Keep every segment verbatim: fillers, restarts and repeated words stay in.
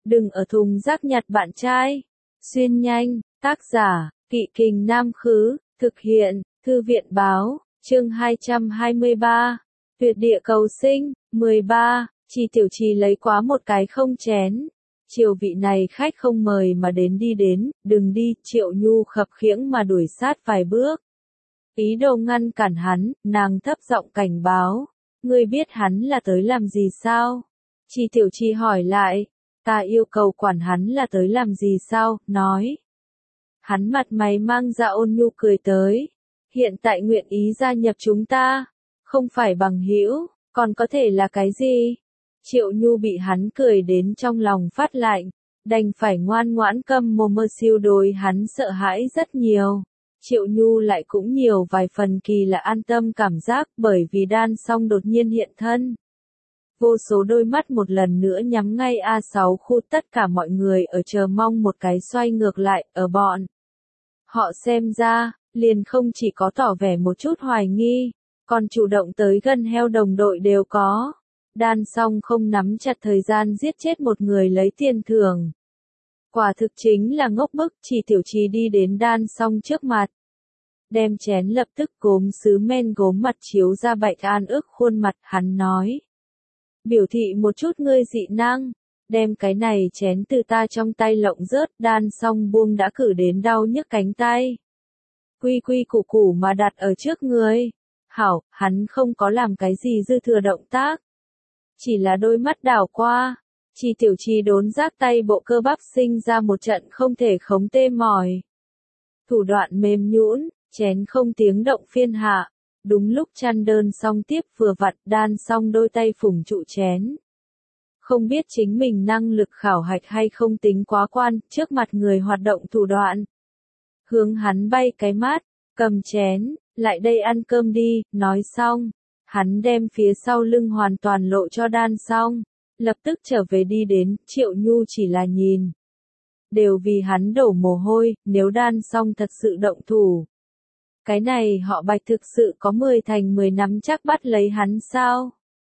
Đừng ở thùng rác nhặt bạn trai. Xuyên nhanh, tác giả, Kỵ Kình Nam Khứ, thực hiện, Thư viện Báo, chương hai trăm hai mươi ba. Tuyệt địa cầu sinh, mười ba, Chi Tiểu Trì lấy quá một cái không chén. Chiều vị này khách không mời mà đến đi đến, đừng đi, Triệu Nhu khập khiễng mà đuổi sát vài bước. Ý đồ ngăn cản hắn, nàng thấp giọng cảnh báo. Ngươi biết hắn là tới làm gì sao? Chi Tiểu Trì hỏi lại. Ta yêu cầu quản hắn là tới làm gì sao, nói. Hắn mặt mày mang ra ôn nhu cười tới. Hiện tại nguyện ý gia nhập chúng ta. Không phải bằng hữu, còn có thể là cái gì? Triệu Nhu bị hắn cười đến trong lòng phát lạnh. Đành phải ngoan ngoãn câm mồm mơ siêu đối hắn sợ hãi rất nhiều. Triệu Nhu lại cũng nhiều vài phần kỳ là an tâm cảm giác bởi vì đan song đột nhiên hiện thân. Vô số đôi mắt một lần nữa nhắm ngay A sáu khu, tất cả mọi người ở chờ mong một cái xoay ngược lại ở bọn. Họ xem ra, liền không chỉ có tỏ vẻ một chút hoài nghi, còn chủ động tới gần heo đồng đội đều có. Đan song không nắm chặt thời gian giết chết một người lấy tiền thưởng. Quả thực chính là ngốc bức. Chỉ Tiểu Trì đi đến đan song trước mặt. Đem chén lập tức gốm sứ men gốm mặt chiếu ra Bạch An ức khuôn mặt, hắn nói. Biểu thị một chút ngươi dị năng, đem cái này chén từ ta trong tay lộng rớt. Đan song buông đã cử đến đau nhức cánh tay. Quy quy củ củ mà đặt ở trước người. Hảo, hắn không có làm cái gì dư thừa động tác. Chỉ là đôi mắt đảo qua. Chi Tiểu Trì đốn giác tay bộ cơ bắp sinh ra một trận không thể khống tê mỏi. Thủ đoạn mềm nhũn, chén không tiếng động phiên hạ. Đúng lúc chăn đơn xong tiếp vừa vặn, đan xong đôi tay phủng trụ chén. Không biết chính mình năng lực khảo hạch hay không tính quá quan, trước mặt người hoạt động thủ đoạn. Hướng hắn bay cái mát, cầm chén, lại đây ăn cơm đi, nói xong. Hắn đem phía sau lưng hoàn toàn lộ cho đan xong, lập tức trở về đi đến. Triệu Nhu chỉ là nhìn. Đều vì hắn đổ mồ hôi, nếu đan xong thật sự động thủ. Cái này họ Bạch thực sự có mười thành mười nắm chắc bắt lấy hắn sao?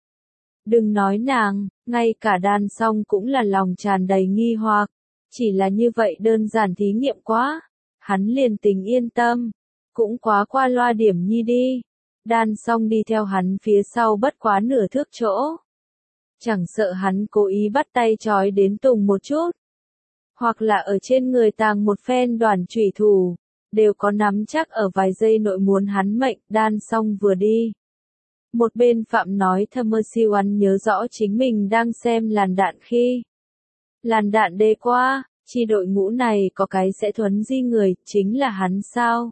Đừng nói nàng, ngay cả đan song cũng là lòng tràn đầy nghi hoặc. Chỉ là như vậy đơn giản thí nghiệm quá. Hắn liền tình yên tâm. Cũng quá qua loa điểm nhi đi. Đan song đi theo hắn phía sau bất quá nửa thước chỗ. Chẳng sợ hắn cố ý bắt tay trói đến tùng một chút. Hoặc là ở trên người tàng một phen đoàn chủy thủ. Đều có nắm chắc ở vài giây nội muốn hắn mệnh. Đan song vừa đi. Một bên Phạm nói thầm mơ siêu ăn nhớ rõ chính mình đang xem làn đạn khi. Làn đạn đê qua, chi đội ngũ này có cái sẽ thuấn di người, chính là hắn sao?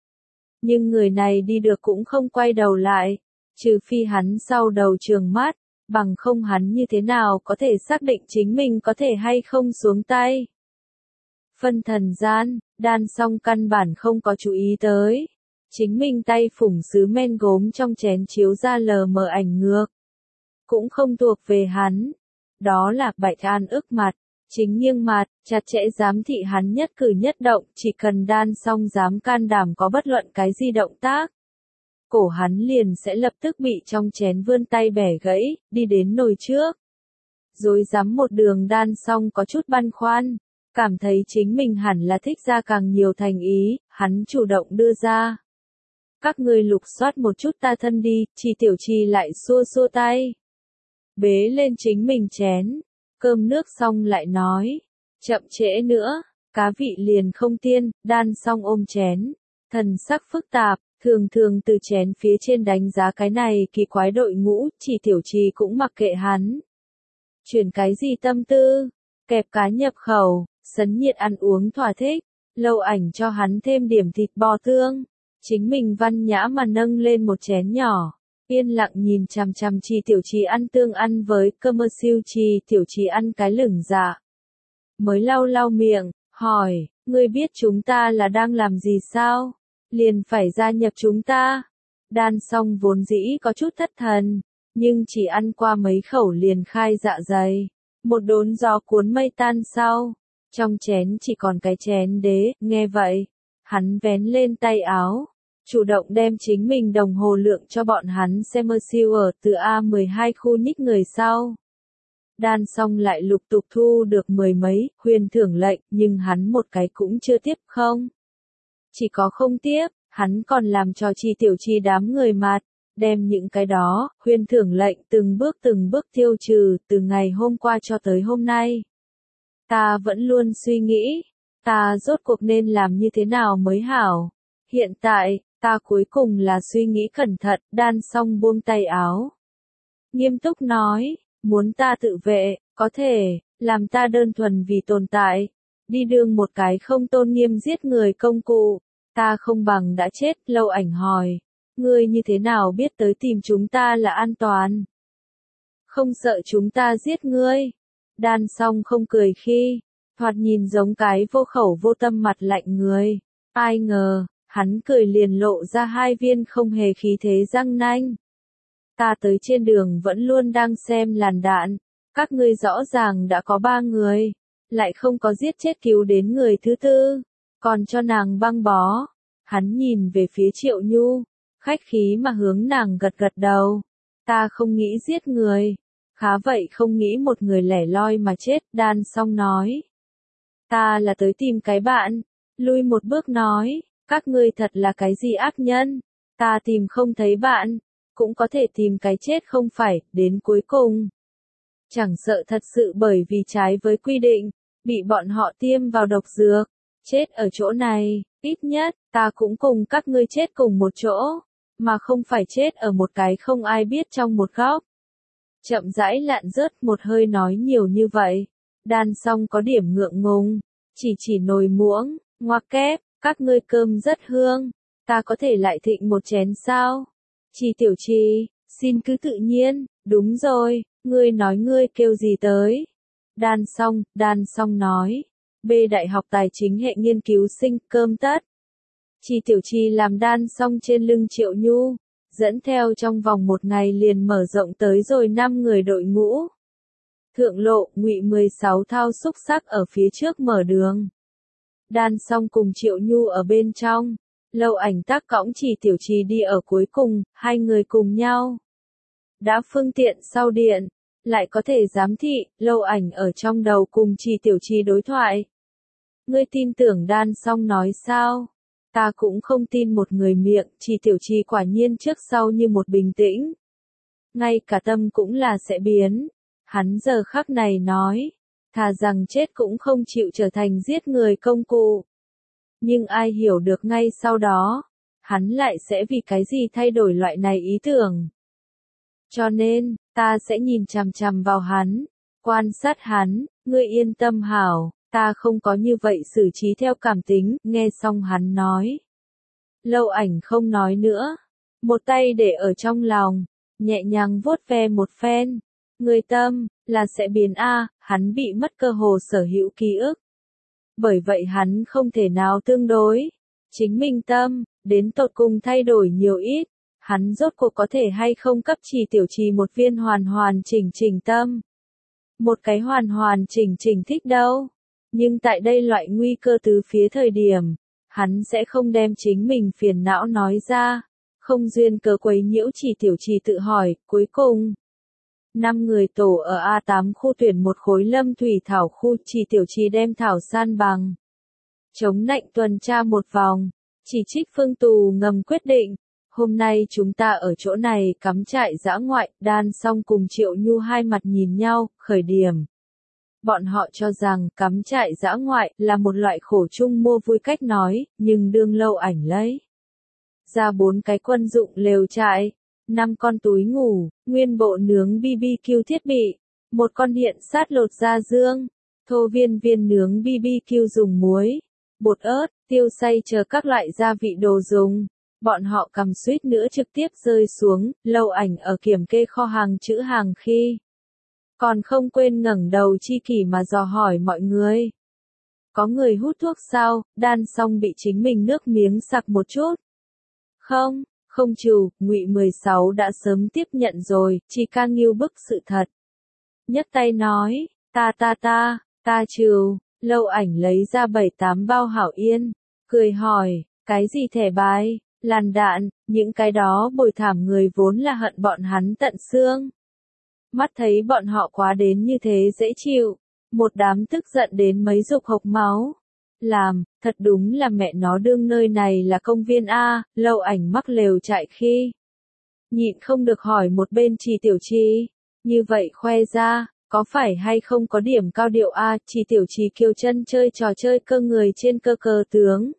Nhưng người này đi được cũng không quay đầu lại, trừ phi hắn sau đầu trường mắt, bằng không hắn như thế nào có thể xác định chính mình có thể hay không xuống tay. Phân thần gian, đan song căn bản không có chú ý tới. Chính mình tay phủng sứ men gốm trong chén chiếu ra lờ mờ ảnh ngược. Cũng không thuộc về hắn. Đó là Bạch An ức mặt, chính nghiêng mặt, chặt chẽ giám thị hắn nhất cử nhất động, chỉ cần đan song dám can đảm có bất luận cái gì động tác. Cổ hắn liền sẽ lập tức bị trong chén vươn tay bẻ gãy, đi đến nồi trước. Rồi dám một đường đan song có chút băn khoăn, cảm thấy chính mình hẳn là thích ra càng nhiều thành ý, hắn chủ động đưa ra. Các ngươi lục soát một chút ta thân đi. Chi Tiểu Trì lại xua xua tay. Bế lên chính mình chén. Cơm nước xong lại nói. Chậm trễ nữa. Cá vị liền không tiên. Đan xong ôm chén. Thần sắc phức tạp. Thường thường từ chén phía trên đánh giá cái này kỳ quái đội ngũ. Chi Tiểu Trì cũng mặc kệ hắn. Chuyển cái gì tâm tư. Kẹp cá nhập khẩu. Sấn nhiệt ăn uống thỏa thích. Lâu ảnh cho hắn thêm điểm thịt bò tương. Chính mình văn nhã mà nâng lên một chén nhỏ, yên lặng nhìn chằm chằm Chi Tiểu Trì ăn tương ăn với cơ mơ siêu. Chi Tiểu Trì ăn cái lửng dạ. Mới lau lau miệng, hỏi, ngươi biết chúng ta là đang làm gì sao? Liền phải gia nhập chúng ta. Đan song vốn dĩ có chút thất thần, nhưng chỉ ăn qua mấy khẩu liền khai dạ dày. Một đốn gió cuốn mây tan sau, trong chén chỉ còn cái chén đế, nghe vậy. Hắn vén lên tay áo, chủ động đem chính mình đồng hồ lượng cho bọn hắn xem mơ siêu ở từ A mười hai khu nhích người sau. Đan Song lại lục tục thu được mười mấy huyền thưởng lệnh, nhưng hắn một cái cũng chưa tiếp không. Chỉ có không tiếp, hắn còn làm cho Chi Tiểu Chi đám người mặt, đem những cái đó, huyền thưởng lệnh từng bước từng bước tiêu trừ, từ ngày hôm qua cho tới hôm nay. Ta vẫn luôn suy nghĩ, ta rốt cuộc nên làm như thế nào mới hảo. Hiện tại, ta cuối cùng là suy nghĩ cẩn thận, Đan Song buông tay áo. Nghiêm túc nói, muốn ta tự vệ, có thể, làm ta đơn thuần vì tồn tại, đi đường một cái không tôn nghiêm giết người công cụ, ta không bằng đã chết. Lâu Ảnh hỏi, ngươi như thế nào biết tới tìm chúng ta là an toàn? Không sợ chúng ta giết ngươi? Đan Song không cười khi, thoạt nhìn giống cái vô khẩu vô tâm mặt lạnh người. Ai ngờ, hắn cười liền lộ ra hai viên không hề khí thế răng nanh. Ta tới trên đường vẫn luôn đang xem làn đạn, các ngươi rõ ràng đã có ba người, lại không có giết chết cứu đến người thứ tư, còn cho nàng băng bó. Hắn nhìn về phía Triệu Nhu, khách khí mà hướng nàng gật gật đầu. Ta không nghĩ giết người, khá vậy không nghĩ một người lẻ loi mà chết. Đan Song nói, ta là tới tìm cái bạn. Lui một bước nói, các ngươi thật là cái gì ác nhân, ta tìm không thấy bạn, cũng có thể tìm cái chết không phải, đến cuối cùng. Chẳng sợ thật sự bởi vì trái với quy định, bị bọn họ tiêm vào độc dược, chết ở chỗ này, ít nhất, ta cũng cùng các ngươi chết cùng một chỗ, mà không phải chết ở một cái không ai biết trong một góc. Chậm rãi lạn rớt một hơi nói nhiều như vậy, Đan Song có điểm ngượng ngùng, chỉ chỉ nồi muỗng, ngoặc kép, các ngươi cơm rất hương, ta có thể lại thịnh một chén sao? Chi Tiểu Chi, xin cứ tự nhiên, đúng rồi, ngươi nói ngươi kêu gì tới? Đan Song, Đan Song nói, B Đại học Tài chính hệ nghiên cứu sinh, cơm tất. Chi Tiểu Chi làm Đan Song trên lưng Triệu Nhu, dẫn theo trong vòng một ngày liền mở rộng tới rồi năm người đội ngũ. Thượng lộ, Ngụy mười sáu thao xúc sắc ở phía trước mở đường. Đan Song cùng Triệu Nhu ở bên trong, Lâu Ảnh tác cõng Chi Tiểu Chi đi ở cuối cùng, hai người cùng nhau. Đã phương tiện sau điện, lại có thể giám thị, Lâu Ảnh ở trong đầu cùng Chi Tiểu Chi đối thoại. Ngươi tin tưởng Đan Song nói sao? Ta cũng không tin một người miệng. Chi Tiểu Chi quả nhiên trước sau như một bình tĩnh. Ngay cả tâm cũng là sẽ biến. Hắn giờ khắc này nói, thà rằng chết cũng không chịu trở thành giết người công cụ. Nhưng ai hiểu được ngay sau đó, hắn lại sẽ vì cái gì thay đổi loại này ý tưởng. Cho nên, ta sẽ nhìn chằm chằm vào hắn, quan sát hắn, ngươi yên tâm hảo, ta không có như vậy xử trí theo cảm tính. Nghe xong hắn nói, Lâu Ảnh không nói nữa, một tay để ở trong lòng, nhẹ nhàng vuốt ve một phen. Người tâm, là sẽ biến a, hắn bị mất cơ hồ sở hữu ký ức. Bởi vậy hắn không thể nào tương đối. Chính mình tâm, đến tột cùng thay đổi nhiều ít, hắn rốt cuộc có thể hay không cấp Chi Tiểu Chi một viên hoàn hoàn chỉnh chỉnh tâm. Một cái hoàn hoàn chỉnh chỉnh thích đâu. Nhưng tại đây loại nguy cơ từ phía thời điểm, hắn sẽ không đem chính mình phiền não nói ra, không duyên cớ quấy nhiễu. Chi Tiểu Chi tự hỏi, cuối cùng. Năm người tổ ở A tám khu tuyển một khối lâm thủy thảo khu. Chi Tiểu Chi đem thảo san bằng. Chống nạnh tuần tra một vòng, chỉ trích Phương Tù ngầm quyết định. Hôm nay chúng ta ở chỗ này cắm trại dã ngoại. Đan Song cùng Triệu Nhu hai mặt nhìn nhau, khởi điểm. Bọn họ cho rằng cắm trại dã ngoại là một loại khổ chung mua vui cách nói, nhưng đương Lâu Ảnh lấy ra bốn cái quân dụng lều trại, năm con túi ngủ, nguyên bộ nướng bê bê kiu thiết bị, một con điện sát lột da dương, thô viên viên nướng bê bê kiu dùng muối, bột ớt, tiêu xay chờ các loại gia vị đồ dùng. Bọn họ cầm suýt nữa trực tiếp rơi xuống. Lâu Ảnh ở kiểm kê kho hàng trữ hàng khi còn không quên ngẩng đầu chi kỷ mà dò hỏi mọi người. Có người hút thuốc sao? Đan Song bị chính mình nước miếng sặc một chút. Không, không trừ, Ngụy mười sáu đã sớm tiếp nhận rồi, chỉ ca nghiêu bức sự thật. Nhấc tay nói, ta ta ta, ta trừ. Lâu Ảnh lấy ra bảy tám bao hảo yên, cười hỏi, cái gì thẻ bài, làn đạn, những cái đó bồi thảm người vốn là hận bọn hắn tận xương. Mắt thấy bọn họ quá đến như thế dễ chịu, một đám tức giận đến mấy dục hộc máu. Làm, thật đúng là mẹ nó đương nơi này là công viên A, Lâu Ảnh mắc lều trại khi. Nhịn không được hỏi một bên Trì Tiểu Trì, như vậy khoe ra, có phải hay không có điểm cao điệu A, Trì Tiểu Trì kiêu chân chơi trò chơi cơ người trên cơ cờ tướng.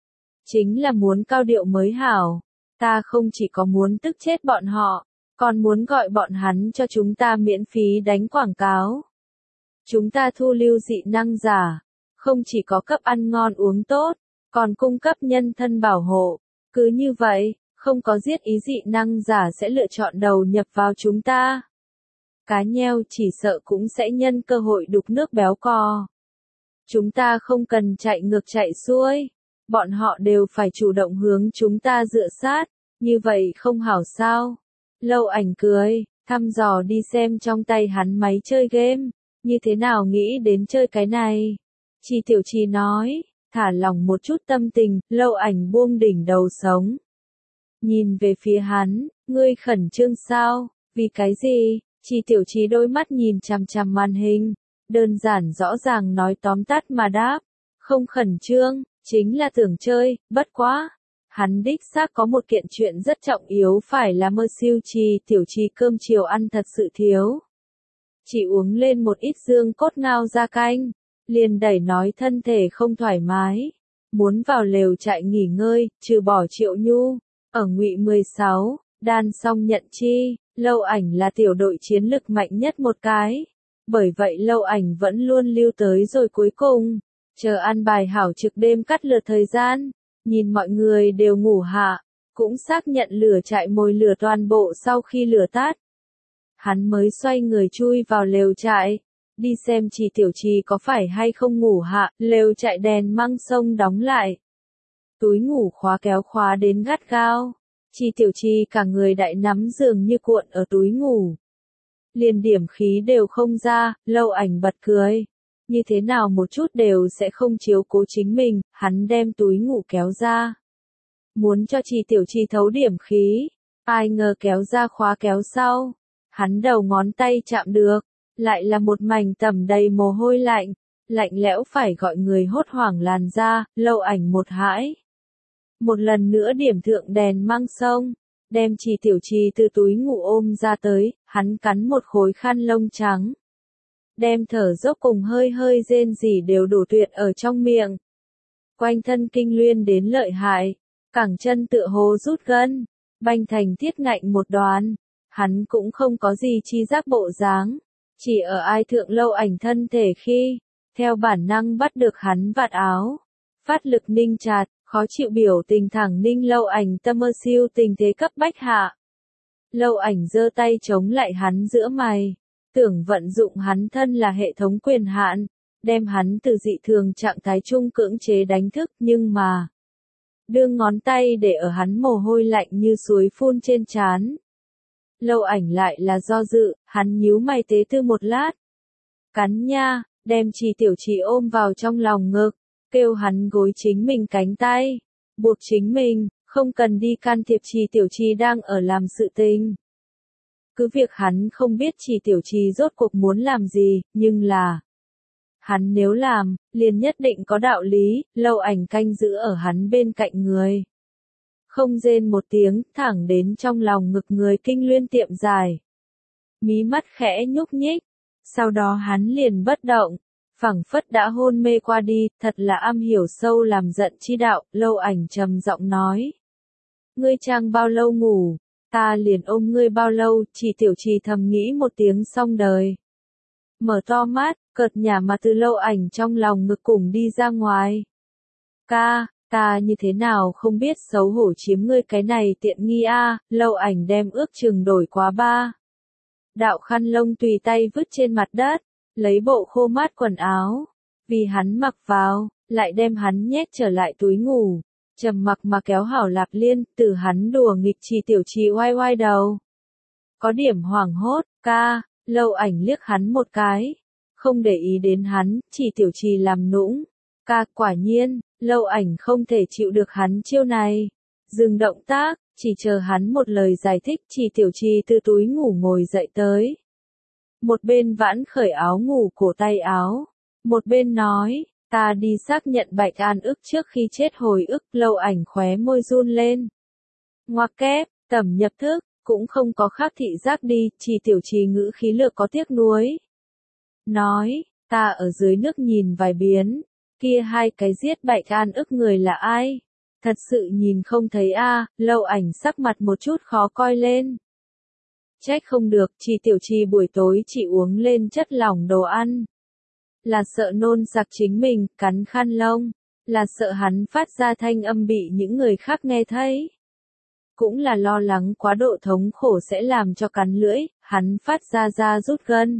Chính là muốn cao điệu mới hảo, ta không chỉ có muốn tức chết bọn họ, còn muốn gọi bọn hắn cho chúng ta miễn phí đánh quảng cáo. Chúng ta thu lưu dị năng giả, không chỉ có cấp ăn ngon uống tốt, còn cung cấp nhân thân bảo hộ. Cứ như vậy, không có giết ý dị năng giả sẽ lựa chọn đầu nhập vào chúng ta. Cá nheo chỉ sợ cũng sẽ nhân cơ hội đục nước béo cò. Chúng ta không cần chạy ngược chạy xuôi, bọn họ đều phải chủ động hướng chúng ta dựa sát, như vậy không hảo sao. Lâu Ảnh cười, thăm dò đi xem trong tay hắn máy chơi game, như thế nào nghĩ đến chơi cái này. Trì Tiểu Trì nói, thả lỏng một chút tâm tình, Lâu Ảnh buông đỉnh đầu sống. Nhìn về phía hắn, ngươi khẩn trương sao, vì cái gì? Trì Tiểu Trì đôi mắt nhìn chằm chằm màn hình, đơn giản rõ ràng nói tóm tắt mà đáp, không khẩn trương, chính là tưởng chơi, bất quá. Hắn đích xác có một kiện chuyện rất trọng yếu phải là mơ siêu Trì Tiểu Trì cơm chiều ăn thật sự thiếu. Chỉ uống lên một ít dương cốt ngao ra canh, liền đẩy nói thân thể không thoải mái, muốn vào lều trại nghỉ ngơi, trừ bỏ Triệu Nhu. Ở Ngụy mười sáu, đan xong nhận chi, Lâu Ảnh là tiểu đội chiến lực mạnh nhất một cái. Bởi vậy Lâu Ảnh vẫn luôn lưu tới rồi cuối cùng, chờ ăn bài hảo trực đêm cắt lượt thời gian, nhìn mọi người đều ngủ hạ, cũng xác nhận lửa trại mồi lửa toàn bộ sau khi lửa tắt. Hắn mới xoay người chui vào lều trại, đi xem Trì Tiểu Trì có phải hay không ngủ hạ, lều trại đèn măng sông đóng lại. Túi ngủ khóa kéo khóa đến gắt gao, Trì Tiểu Trì cả người đại nắm giường như cuộn ở túi ngủ. Liền điểm khí đều không ra, Lâu Ảnh bật cười. Như thế nào một chút đều sẽ không chiếu cố chính mình, hắn đem túi ngủ kéo ra. Muốn cho Trì Tiểu Trì thấu điểm khí, ai ngờ kéo ra khóa kéo sau. Hắn đầu ngón tay chạm được, lại là một mảnh tẩm đầy mồ hôi lạnh, lạnh lẽo phải gọi người hốt hoảng làn da, Lâu Ảnh một hãi. Một lần nữa điểm thượng đèn măng sông, đem Trì Tiểu Trì từ túi ngủ ôm ra tới, hắn cắn một khối khăn lông trắng. Đem thở dốc cùng hơi hơi rên rỉ đều đổ tuyệt ở trong miệng. Quanh thân kinh luyên đến lợi hại, cẳng chân tựa hồ rút gân, banh thành thiết ngạnh một đoàn. Hắn cũng không có gì chi giác bộ dáng, chỉ ở ai thượng Lâu Ảnh thân thể khi, theo bản năng bắt được hắn vạt áo. Phát lực ninh chặt, khó chịu biểu tình thẳng ninh Lâu Ảnh tâm mơ siêu tình thế cấp bách hạ. Lâu Ảnh giơ tay chống lại hắn giữa mày, tưởng vận dụng hắn thân là hệ thống quyền hạn, đem hắn từ dị thường trạng thái trung cưỡng chế đánh thức nhưng mà. Đương ngón tay để ở hắn mồ hôi lạnh như suối phun trên trán. Lâu Ảnh lại là do dự, hắn nhíu mày tế tư một lát. Cắn nha, đem Trì Tiểu Trì ôm vào trong lòng ngực, kêu hắn gối chính mình cánh tay, buộc chính mình, không cần đi can thiệp Trì Tiểu Trì đang ở làm sự tình. Cứ việc hắn không biết Trì Tiểu Trì rốt cuộc muốn làm gì, nhưng là hắn nếu làm, liền nhất định có đạo lý, Lâu Ảnh canh giữ ở hắn bên cạnh người. Không rên một tiếng, thẳng đến trong lòng ngực người kinh luyên tiệm dài. Mí mắt khẽ nhúc nhích, sau đó hắn liền bất động, phảng phất đã hôn mê qua đi, thật là am hiểu sâu làm giận chi đạo, Lâu Ảnh trầm giọng nói. Ngươi trang bao lâu ngủ, ta liền ôm ngươi bao lâu, Trì Tiểu Trì thầm nghĩ một tiếng xong đời. Mở to mắt, cợt nhả mà từ Lâu Ảnh trong lòng ngực cùng đi ra ngoài. Ca, ta như thế nào không biết xấu hổ chiếm ngươi cái này tiện nghi a, Lâu Ảnh đem ước chừng đổi quá ba. Đạo khăn lông tùy tay vứt trên mặt đất, lấy bộ khô mát quần áo, vì hắn mặc vào, lại đem hắn nhét trở lại túi ngủ, trầm mặc mà kéo hảo Lạp Liên, từ hắn đùa nghịch Trì Tiểu Trì oai oai đầu. Có điểm hoảng hốt, ca, Lâu Ảnh liếc hắn một cái, không để ý đến hắn, Trì Tiểu Trì làm nũng, ca, quả nhiên, Lâu Ảnh không thể chịu được hắn chiêu này, dừng động tác, chỉ chờ hắn một lời giải thích, Trì Tiểu Trì từ túi ngủ ngồi dậy tới. một bên vãn khởi áo ngủ cổ tay áo, một bên nói, ta đi xác nhận Bạch An ức trước khi chết hồi ức. Lâu Ảnh khóe môi run lên. Ngoặc kép, tầm nhập thức, cũng không có khác thị giác đi, Chỉ Tiểu Trì ngữ khí lược có tiếc nuối. Nói, ta ở dưới nước nhìn vài biến, kia hai cái giết Bạch An ức người là ai? Thật sự nhìn không thấy a. À. Lâu Ảnh sắc mặt một chút khó coi lên. Trách không được, Chỉ Tiểu Trì buổi tối chỉ uống lên chất lỏng đồ ăn. Là sợ nôn giặc chính mình, cắn khăn lông. Là sợ hắn phát ra thanh âm bị những người khác nghe thấy. Cũng là lo lắng quá độ thống khổ sẽ làm cho cắn lưỡi, hắn phát ra da rút gân.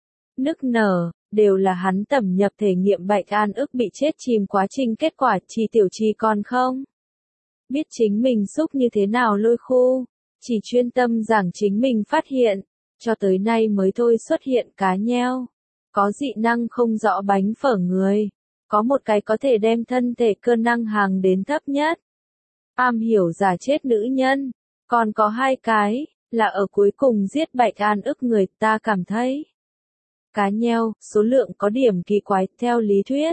Nức nở, đều là hắn tẩm nhập thể nghiệm Bạch An ức bị chết chìm quá trình kết quả. Chỉ Tiểu Trì còn không biết chính mình xúc như thế nào lôi khu, chỉ chuyên tâm giảng chính mình phát hiện, cho tới nay mới thôi xuất hiện cá nheo. Có dị năng không rõ bánh phở người, có một cái có thể đem thân thể cơ năng hàng đến thấp nhất. Am hiểu giả chết nữ nhân, còn có hai cái, là ở cuối cùng giết Bạch An ức người. Ta cảm thấy cá nheo, số lượng có điểm kỳ quái, theo lý thuyết.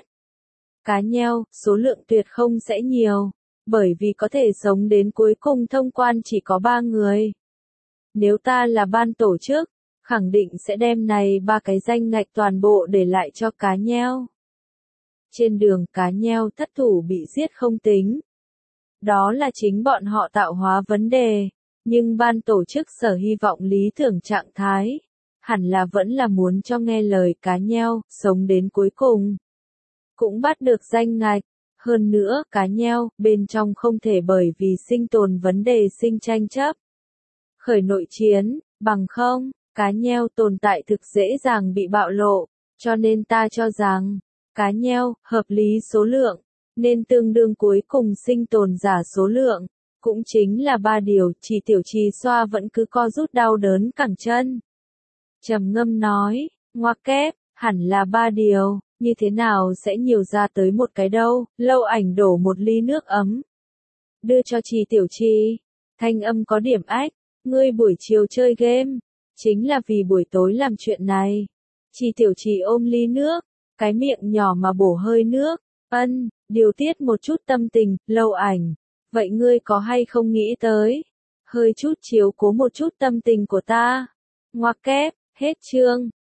Cá nheo, số lượng tuyệt không sẽ nhiều, bởi vì có thể sống đến cuối cùng thông quan chỉ có ba người. Nếu ta là ban tổ chức, khẳng định sẽ đem này ba cái danh ngạch toàn bộ để lại cho cá nheo. Trên đường cá nheo thất thủ bị giết không tính. Đó là chính bọn họ tạo hóa vấn đề, nhưng ban tổ chức sở hy vọng lý tưởng trạng thái, hẳn là vẫn là muốn cho nghe lời cá nheo, sống đến cuối cùng. Cũng bắt được danh ngạch, hơn nữa, cá nheo, bên trong không thể bởi vì sinh tồn vấn đề sinh tranh chấp. Khởi nội chiến, bằng không, cá nheo tồn tại thực dễ dàng bị bạo lộ, cho nên ta cho rằng, cá nheo, hợp lý số lượng, nên tương đương cuối cùng sinh tồn giả số lượng, cũng chính là ba điều. Chỉ Tiểu Trì xoa vẫn cứ co rút đau đớn cẳng chân. Trầm ngâm nói, ngoặc kép, hẳn là ba điều, như thế nào sẽ nhiều ra tới một cái đâu. Lâu Ảnh đổ một ly nước ấm, đưa cho Chỉ Tiểu Trì, thanh âm có điểm ách, ngươi buổi chiều chơi game, chính là vì buổi tối làm chuyện này. Chỉ Tiểu Trì ôm ly nước, cái miệng nhỏ mà bổ hơi nước, ân, điều tiết một chút tâm tình. Lâu Ảnh, vậy ngươi có hay không nghĩ tới, hơi chút chiếu cố một chút tâm tình của ta? Ngoặc kép, hết chương.